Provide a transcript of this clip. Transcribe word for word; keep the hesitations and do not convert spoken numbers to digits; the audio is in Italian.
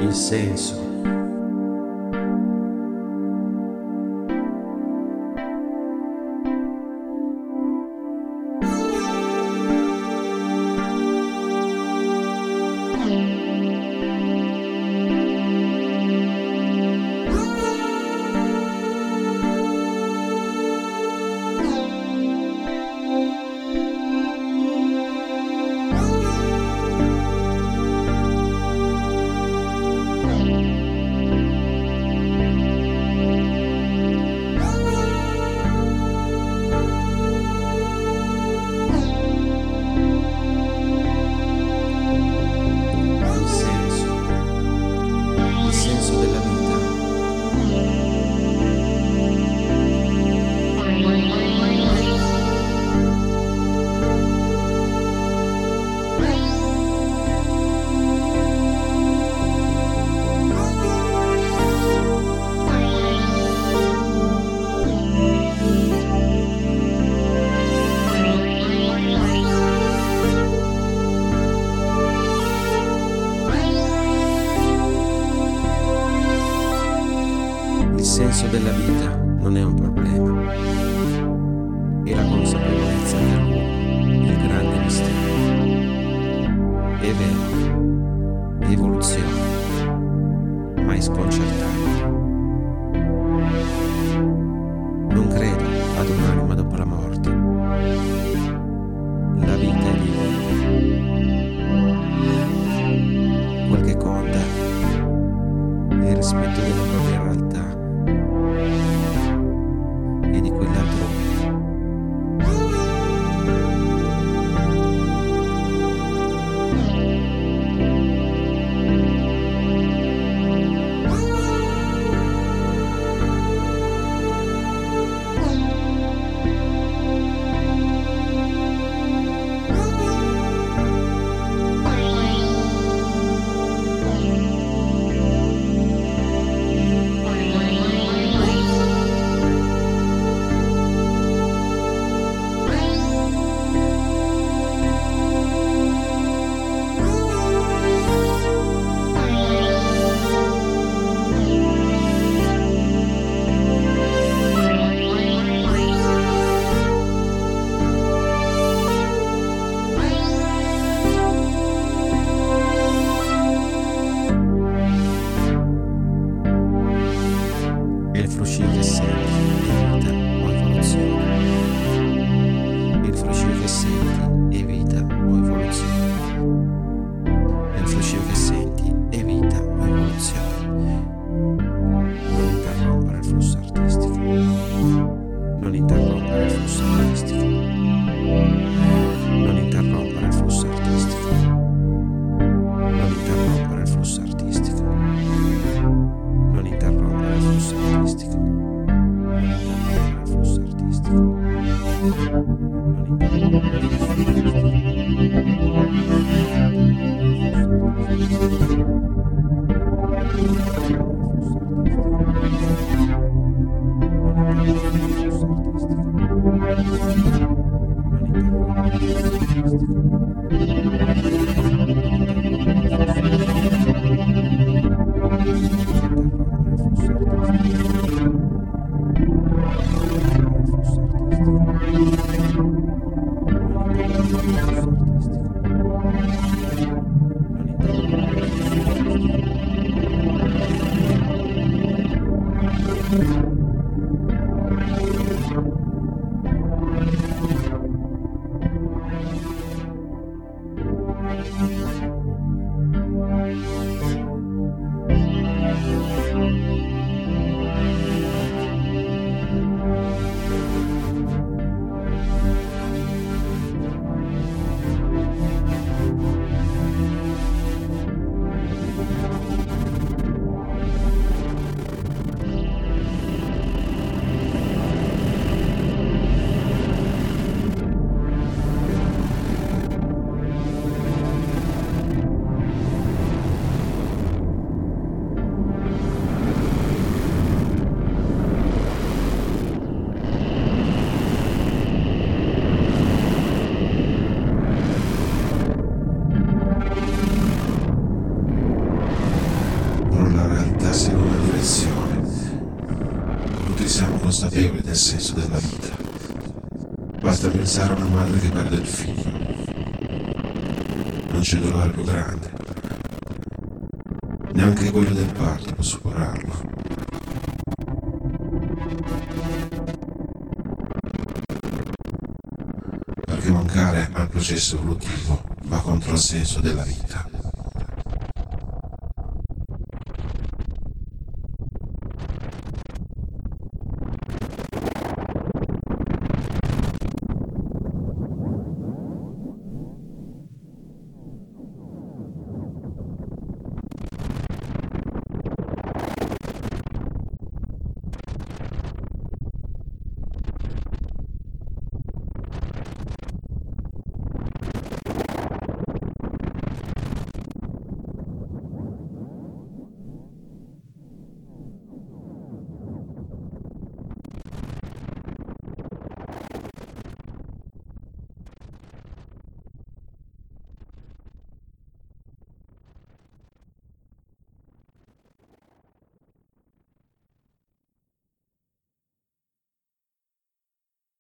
il senso. Il senso della vita non è un problema, è la consapevolezza dell'uomo, il grande mistero. È vero, è evoluzione, ma è sconcertante. Non credo ad un'anima dopo la morte. La vita è vivere. Quel che conta è il rispetto della propria realtà e di quella altrui. Il fruscio che senti è vita o evoluzione. Il fruscio che senti è vita o evoluzione. Il fruscio che senti è vita o evoluzione. Non interrompere il flusso artistico. Non interrompere il flusso artistico. Non interrompere il flusso artistico. Non interrompere il flusso artistico. Non interrompere il flusso artistico. Non interrompere il flusso artistico. Non interrompere il flusso artistico. Non interrompere il flusso artistico. della vita. Basta pensare a una madre che perde il figlio. Non c'è dolore più grande. Neanche quello del parto può superarlo. Perché mancare al processo evolutivo va contro il senso della vita.